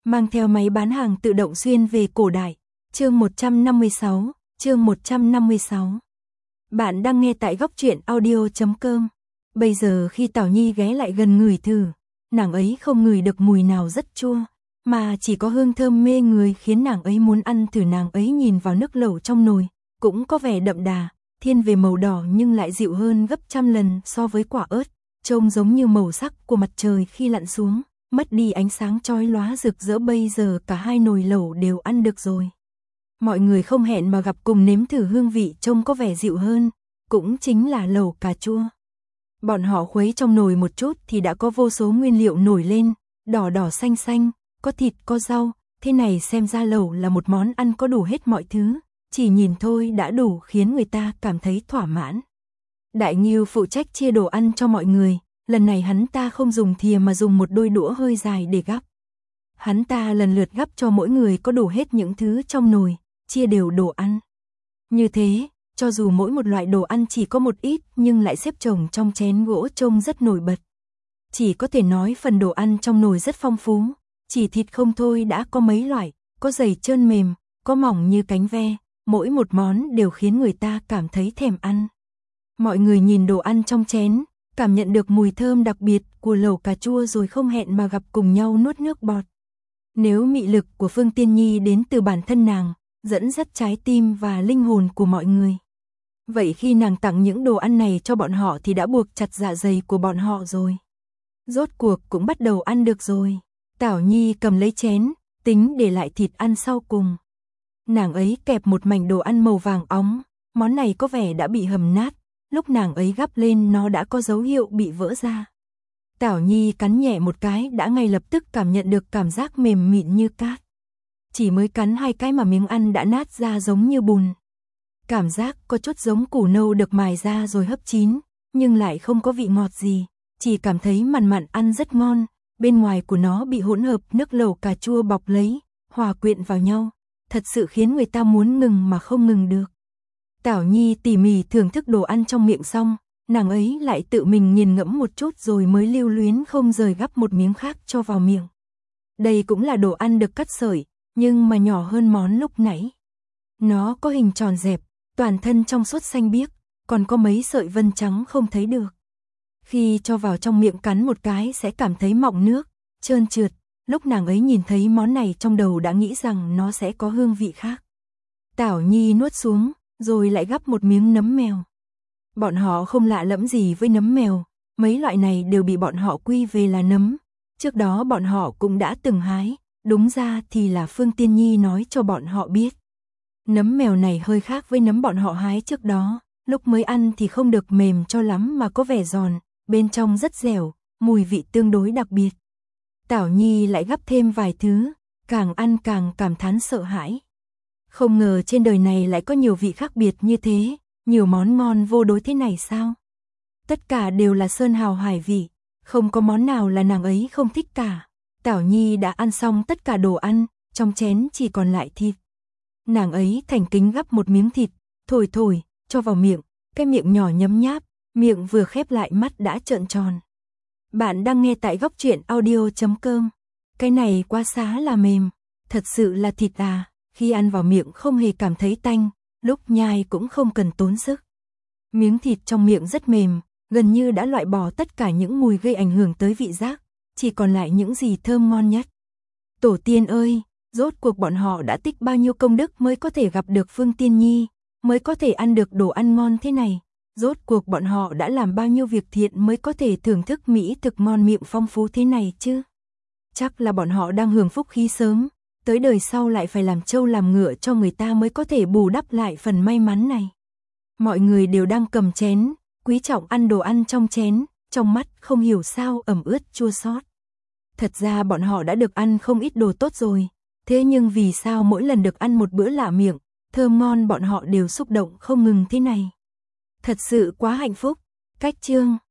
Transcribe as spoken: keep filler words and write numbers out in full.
mang theo máy bán hàng tự động xuyên về cổ đại. Chương một trăm năm mươi sáu, chương một trăm năm mươi sáu. Bạn đang nghe tại góc truyện audio chấm com. Bây giờ khi Tảo Nhi ghé lại gần ngửi thử, nàng ấy không ngửi được mùi nào rất chua, mà chỉ có hương thơm mê người khiến nàng ấy muốn ăn thử. Nàng ấy nhìn vào nước lẩu trong nồi, cũng có vẻ đậm đà, thiên về màu đỏ nhưng lại dịu hơn gấp trăm lần so với quả ớt, trông giống như màu sắc của mặt trời khi lặn xuống, mất đi ánh sáng chói lóa rực rỡ. Bây giờ cả hai nồi lẩu đều ăn được rồi. Mọi người không hẹn mà gặp cùng nếm thử hương vị trông có vẻ dịu hơn, cũng chính là lẩu cà chua. Bọn họ khuấy trong nồi một chút thì đã có vô số nguyên liệu nổi lên, đỏ đỏ xanh xanh, có thịt có rau, thế này xem ra lẩu là một món ăn có đủ hết mọi thứ, chỉ nhìn thôi đã đủ khiến người ta cảm thấy thỏa mãn. Đại Ngưu phụ trách chia đồ ăn cho mọi người, lần này hắn ta không dùng thìa mà dùng một đôi đũa hơi dài để gắp. Hắn ta lần lượt gắp cho mỗi người có đủ hết những thứ trong nồi, chia đều đồ ăn. Như thế, cho dù mỗi một loại đồ ăn chỉ có một ít nhưng lại xếp chồng trong chén gỗ trông rất nổi bật. Chỉ có thể nói phần đồ ăn trong nồi rất phong phú, chỉ thịt không thôi đã có mấy loại, có dày trơn mềm, có mỏng như cánh ve, mỗi một món đều khiến người ta cảm thấy thèm ăn. Mọi người nhìn đồ ăn trong chén, cảm nhận được mùi thơm đặc biệt của lẩu cà chua rồi không hẹn mà gặp cùng nhau nuốt nước bọt. Nếu mị lực của Phương Tiên Nhi đến từ bản thân nàng, dẫn dắt trái tim và linh hồn của mọi người, vậy khi nàng tặng những đồ ăn này cho bọn họ thì đã buộc chặt dạ dày của bọn họ rồi. Rốt cuộc cũng bắt đầu ăn được rồi. Tảo Nhi cầm lấy chén, tính để lại thịt ăn sau cùng. Nàng ấy kẹp một mảnh đồ ăn màu vàng óng, món này có vẻ đã bị hầm nát, lúc nàng ấy gắp lên nó đã có dấu hiệu bị vỡ ra. Tảo Nhi cắn nhẹ một cái đã ngay lập tức cảm nhận được cảm giác mềm mịn như cát. Chỉ mới cắn hai cái mà miếng ăn đã nát ra giống như bùn. Cảm giác có chút giống củ nâu được mài ra rồi hấp chín, nhưng lại không có vị ngọt gì, chỉ cảm thấy mặn mặn ăn rất ngon, bên ngoài của nó bị hỗn hợp nước lẩu cà chua bọc lấy, hòa quyện vào nhau, thật sự khiến người ta muốn ngừng mà không ngừng được. Tảo Nhi tỉ mỉ thưởng thức đồ ăn trong miệng xong, nàng ấy lại tự mình nghiền ngẫm một chút rồi mới lưu luyến không rời gắp một miếng khác cho vào miệng. Đây cũng là đồ ăn được cắt sợi, nhưng mà nhỏ hơn món lúc nãy. Nó có hình tròn dẹp, toàn thân trong suốt xanh biếc, còn có mấy sợi vân trắng không thấy được. Khi cho vào trong miệng cắn một cái sẽ cảm thấy mọng nước, trơn trượt, lúc nàng ấy nhìn thấy món này trong đầu đã nghĩ rằng nó sẽ có hương vị khác. Tảo Nhi nuốt xuống, rồi lại gắp một miếng nấm mèo. Bọn họ không lạ lẫm gì với nấm mèo, mấy loại này đều bị bọn họ quy về là nấm. Trước đó bọn họ cũng đã từng hái, đúng ra thì là Phương Tiên Nhi nói cho bọn họ biết. Nấm mèo này hơi khác với nấm bọn họ hái trước đó, lúc mới ăn thì không được mềm cho lắm mà có vẻ giòn, bên trong rất dẻo, mùi vị tương đối đặc biệt. Tảo Nhi lại gắp thêm vài thứ, càng ăn càng cảm thán sợ hãi. Không ngờ trên đời này lại có nhiều vị khác biệt như thế, nhiều món ngon vô đối thế này sao? Tất cả đều là sơn hào hải vị, không có món nào là nàng ấy không thích cả. Tảo Nhi đã ăn xong tất cả đồ ăn, trong chén chỉ còn lại thịt. Nàng ấy thành kính gắp một miếng thịt, thổi thổi, cho vào miệng, cái miệng nhỏ nhấm nháp, miệng vừa khép lại mắt đã trợn tròn. Bạn đang nghe tại góc truyện audio chấm com. Cái này quá xá là mềm, thật sự là thịt à, khi ăn vào miệng không hề cảm thấy tanh, lúc nhai cũng không cần tốn sức. Miếng thịt trong miệng rất mềm, gần như đã loại bỏ tất cả những mùi gây ảnh hưởng tới vị giác, chỉ còn lại những gì thơm ngon nhất. Tổ tiên ơi, rốt cuộc bọn họ đã tích bao nhiêu công đức mới có thể gặp được Phương Tiên Nhi, mới có thể ăn được đồ ăn ngon thế này. Rốt cuộc bọn họ đã làm bao nhiêu việc thiện mới có thể thưởng thức mỹ thực ngon miệng phong phú thế này chứ. Chắc là bọn họ đang hưởng phúc khí sớm, tới đời sau lại phải làm trâu làm ngựa cho người ta mới có thể bù đắp lại phần may mắn này. Mọi người đều đang cầm chén, quý trọng ăn đồ ăn trong chén, trong mắt không hiểu sao ẩm ướt chua xót. Thật ra bọn họ đã được ăn không ít đồ tốt rồi, thế nhưng vì sao mỗi lần được ăn một bữa lạ miệng, thơm ngon bọn họ đều xúc động không ngừng thế này. Thật sự quá hạnh phúc. Cách chương